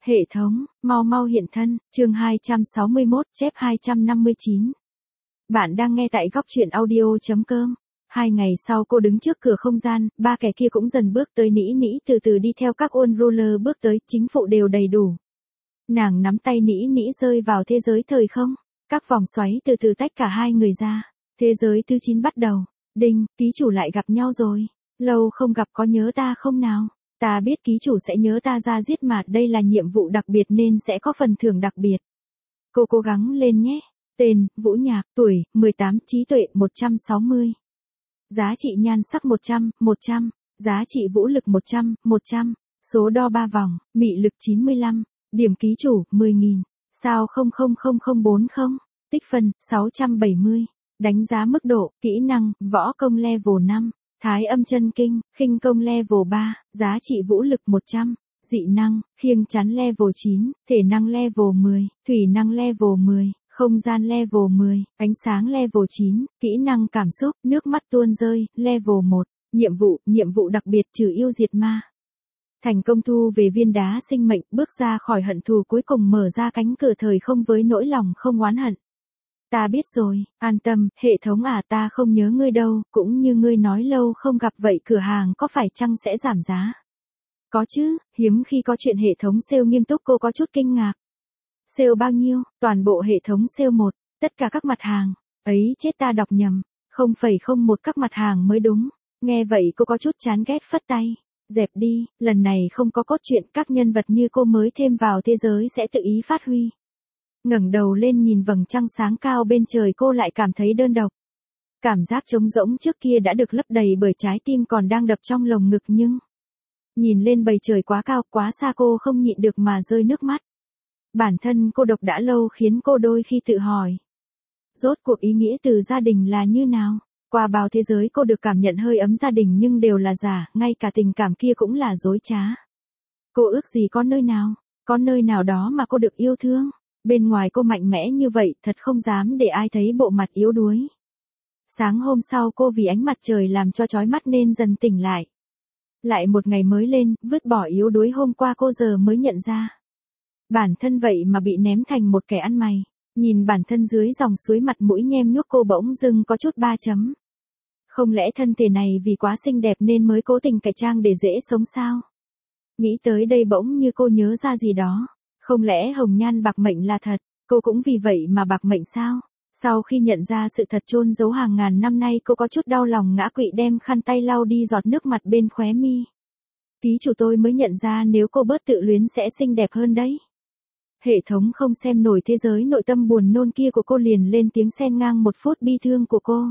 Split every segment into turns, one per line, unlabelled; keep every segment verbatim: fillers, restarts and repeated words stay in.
Hệ thống, mau mau hiện thân, chương hai trăm sáu mươi mốt, chép hai trăm năm mươi chín. Bạn đang nghe tại góc truyện audio.com. Hai ngày sau cô đứng trước cửa không gian, ba kẻ kia cũng dần bước tới, nĩ nĩ từ từ đi theo các ôn ruler bước tới, chính phụ đều đầy đủ. Nàng nắm tay nĩ nĩ rơi vào thế giới thời không, các vòng xoáy từ từ tách cả hai người ra. Thế giới thứ chín bắt đầu. Đinh, ký chủ lại gặp nhau rồi. Lâu không gặp, có nhớ ta không nào? Ta biết ký chủ sẽ nhớ ta ra giết mà, đây là nhiệm vụ đặc biệt nên sẽ có phần thưởng đặc biệt. Cô cố gắng lên nhé. Tên, Vũ Nhạc, tuổi, mười tám, trí tuệ, một trăm sáu mươi. Giá trị nhan sắc một trăm, một trăm. Giá trị vũ lực một trăm, một trăm. Số đo ba vòng, mị lực chín mươi lăm. Điểm ký chủ, mười nghìn. Sao không không không không bốn không? Tích phân, sáu trăm bảy mươi. Đánh giá mức độ, kỹ năng, võ công level năm. Thái âm chân kinh, khinh công level ba, giá trị vũ lực một trăm, dị năng, khiêng chắn level chín, thể năng level mười, thủy năng level mười, không gian level mười, ánh sáng level chín, kỹ năng cảm xúc, nước mắt tuôn rơi, level một, nhiệm vụ, nhiệm vụ đặc biệt trừ yêu diệt ma. Thành công thu về viên đá sinh mệnh, bước ra khỏi hận thù, cuối cùng mở ra cánh cửa thời không với nỗi lòng không oán hận. Ta biết rồi, an tâm, hệ thống à, ta không nhớ ngươi đâu, cũng như ngươi nói lâu không gặp vậy cửa hàng có phải chăng sẽ giảm giá? Có chứ, hiếm khi có chuyện hệ thống sale nghiêm túc, cô có chút kinh ngạc. Sale bao nhiêu? Toàn bộ hệ thống sale một, tất cả các mặt hàng. Ấy chết, ta đọc nhầm, không phẩy không một các mặt hàng mới đúng. Nghe vậy cô có chút chán ghét phất tay. Dẹp đi, lần này không có cốt truyện, các nhân vật như cô mới thêm vào thế giới sẽ tự ý phát huy. Ngẩng đầu lên nhìn vầng trăng sáng cao bên trời, cô lại cảm thấy đơn độc. Cảm giác trống rỗng trước kia đã được lấp đầy bởi trái tim còn đang đập trong lồng ngực, nhưng nhìn lên bầu trời quá cao, quá xa, cô không nhịn được mà rơi nước mắt. Bản thân cô độc đã lâu khiến cô đôi khi tự hỏi. Rốt cuộc ý nghĩa từ gia đình là như nào? Qua bao thế giới cô được cảm nhận hơi ấm gia đình nhưng đều là giả, ngay cả tình cảm kia cũng là dối trá. Cô ước gì có nơi nào, có nơi nào đó mà cô được yêu thương. Bên ngoài cô mạnh mẽ như vậy, thật không dám để ai thấy bộ mặt yếu đuối. Sáng hôm sau cô vì ánh mặt trời làm cho chói mắt nên dần tỉnh lại. Lại một ngày mới lên, vứt bỏ yếu đuối hôm qua cô giờ mới nhận ra. Bản thân vậy mà bị ném thành một kẻ ăn mày. Nhìn bản thân dưới dòng suối, mặt mũi nhem nhuốc, cô bỗng dưng có chút ba chấm. Không lẽ thân thể này vì quá xinh đẹp nên mới cố tình cải trang để dễ sống sao? Nghĩ tới đây bỗng như cô nhớ ra gì đó. Không lẽ hồng nhan bạc mệnh là thật, cô cũng vì vậy mà bạc mệnh sao? Sau khi nhận ra sự thật chôn giấu hàng ngàn năm nay, cô có chút đau lòng ngã quỵ, đem khăn tay lau đi giọt nước mặt bên khóe mi. Ký chủ, tôi mới nhận ra nếu cô bớt tự luyến sẽ xinh đẹp hơn đấy. Hệ thống không xem nổi thế giới nội tâm buồn nôn kia của cô, liền lên tiếng xen ngang một phút bi thương của cô.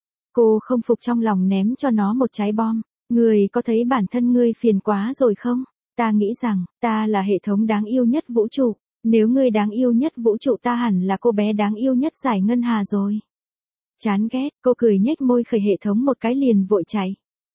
Cô không phục, trong lòng ném cho nó một trái bom. Người có thấy bản thân ngươi phiền quá rồi không? Ta nghĩ rằng, ta là hệ thống đáng yêu nhất vũ trụ. Nếu ngươi đáng yêu nhất vũ trụ, ta hẳn là cô bé đáng yêu nhất giải ngân hà rồi. Chán ghét, cô cười nhếch môi khởi hệ thống một cái liền vội chạy.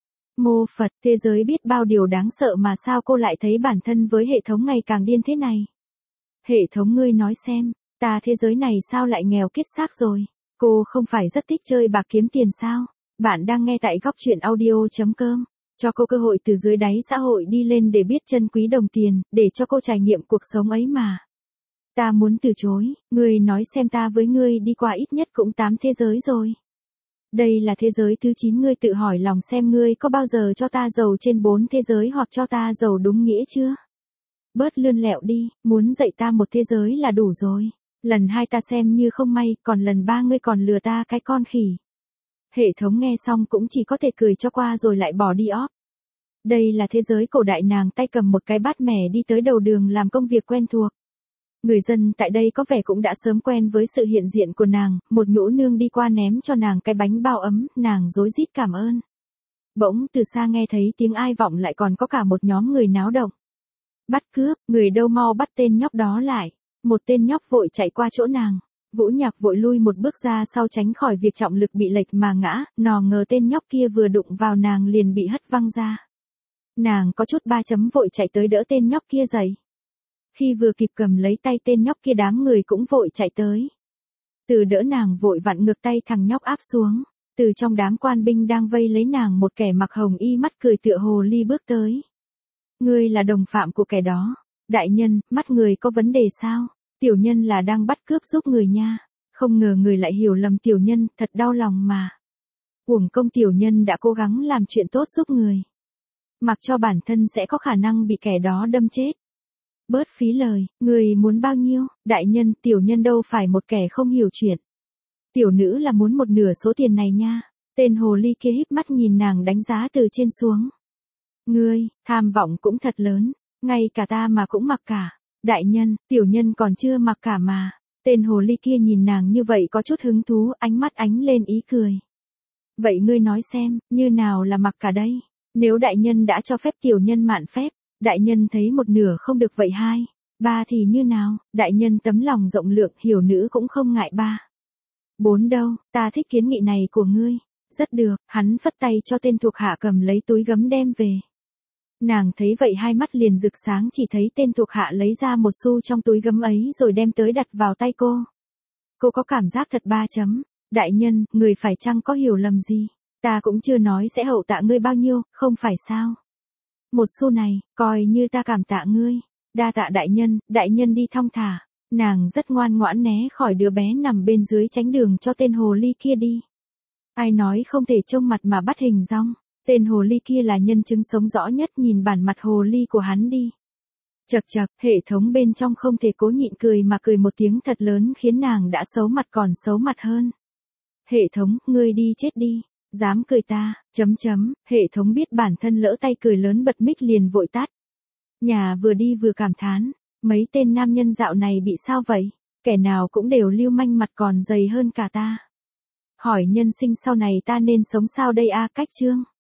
Mô Phật, thế giới biết bao điều đáng sợ mà sao cô lại thấy bản thân với hệ thống ngày càng điên thế này? Hệ thống, ngươi nói xem, ta thế giới này sao lại nghèo kiết xác rồi? Cô không phải rất thích chơi bạc kiếm tiền sao? Bạn đang nghe tại góc truyện audio.com. Cho cô cơ hội từ dưới đáy xã hội đi lên để biết trân quý đồng tiền, để cho cô trải nghiệm cuộc sống ấy mà. Ta muốn từ chối, ngươi nói xem, ta với ngươi đi qua ít nhất cũng tám thế giới rồi. Đây là thế giới thứ chín, ngươi tự hỏi lòng xem ngươi có bao giờ cho ta giàu trên bốn thế giới hoặc cho ta giàu đúng nghĩa chưa? Bớt lươn lẹo đi, muốn dạy ta một thế giới là đủ rồi. Lần hai ta xem như không may, còn lần ba ngươi còn lừa ta cái con khỉ. Hệ thống nghe xong cũng chỉ có thể cười cho qua rồi lại bỏ đi óp. Đây là thế giới cổ đại, nàng tay cầm một cái bát mẻ đi tới đầu đường làm công việc quen thuộc. Người dân tại đây có vẻ cũng đã sớm quen với sự hiện diện của nàng, một nhũ nương đi qua ném cho nàng cái bánh bao ấm, nàng rối rít cảm ơn. Bỗng từ xa nghe thấy tiếng ai vọng lại, còn có cả một nhóm người náo động. Bắt cướp, người đâu mau bắt tên nhóc đó lại. Một tên nhóc vội chạy qua chỗ nàng. Vũ Nhạc vội lui một bước ra sau tránh khỏi việc trọng lực bị lệch mà ngã, nò ngờ tên nhóc kia vừa đụng vào nàng liền bị hất văng ra. Nàng có chút ba chấm vội chạy tới đỡ tên nhóc kia dậy. Khi vừa kịp cầm lấy tay tên nhóc kia, đám người cũng vội chạy tới. Từ đỡ nàng vội vặn ngược tay thằng nhóc áp xuống. Từ trong đám quan binh đang vây lấy nàng, một kẻ mặc hồng y mắt cười tựa hồ ly bước tới. Ngươi là đồng phạm của kẻ đó. Đại nhân, mắt người có vấn đề sao? Tiểu nhân là đang bắt cướp giúp người nha. Không ngờ người lại hiểu lầm tiểu nhân, thật đau lòng mà. Uổng công tiểu nhân đã cố gắng làm chuyện tốt giúp người. Mặc cho bản thân sẽ có khả năng bị kẻ đó đâm chết. Bớt phí lời, người muốn bao nhiêu? Đại nhân, tiểu nhân đâu phải một kẻ không hiểu chuyện. Tiểu nữ là muốn một nửa số tiền này nha. Tên hồ ly kia híp mắt nhìn nàng đánh giá từ trên xuống. Ngươi, tham vọng cũng thật lớn, ngay cả ta mà cũng mặc cả. Đại nhân, tiểu nhân còn chưa mặc cả mà. Tên hồ ly kia nhìn nàng như vậy có chút hứng thú, ánh mắt ánh lên ý cười. Vậy ngươi nói xem, như nào là mặc cả đây? Nếu đại nhân đã cho phép tiểu nhân mạn phép, đại nhân thấy một nửa không được vậy hai, ba thì như nào? Đại nhân tấm lòng rộng lượng, hiểu nữ cũng không ngại ba. Bốn đâu, ta thích kiến nghị này của ngươi. Rất được, hắn phất tay cho tên thuộc hạ cầm lấy túi gấm đem về. Nàng thấy vậy hai mắt liền rực sáng, chỉ thấy tên thuộc hạ lấy ra một xu trong túi gấm ấy rồi đem tới đặt vào tay cô. Cô có cảm giác thật ba chấm. Đại nhân, người phải chăng có hiểu lầm gì? Ta cũng chưa nói sẽ hậu tạ ngươi bao nhiêu, không phải sao? Một xu này, coi như ta cảm tạ ngươi. Đa tạ đại nhân, đại nhân đi thong thả. Nàng rất ngoan ngoãn né khỏi đứa bé nằm bên dưới, tránh đường cho tên hồ ly kia đi. Ai nói không thể trông mặt mà bắt hình dong. Tên hồ ly kia là nhân chứng sống rõ nhất, nhìn bản mặt hồ ly của hắn đi. Chậc chậc, hệ thống bên trong không thể cố nhịn cười mà cười một tiếng thật lớn, khiến nàng đã xấu mặt còn xấu mặt hơn. Hệ thống, ngươi đi chết đi, dám cười ta, chấm chấm, hệ thống biết bản thân lỡ tay cười lớn bật mic liền vội tắt. Nhà vừa đi vừa cảm thán, mấy tên nam nhân dạo này bị sao vậy, kẻ nào cũng đều lưu manh, mặt còn dày hơn cả ta. Hỏi nhân sinh sau này ta nên sống sao đây a? Cách chương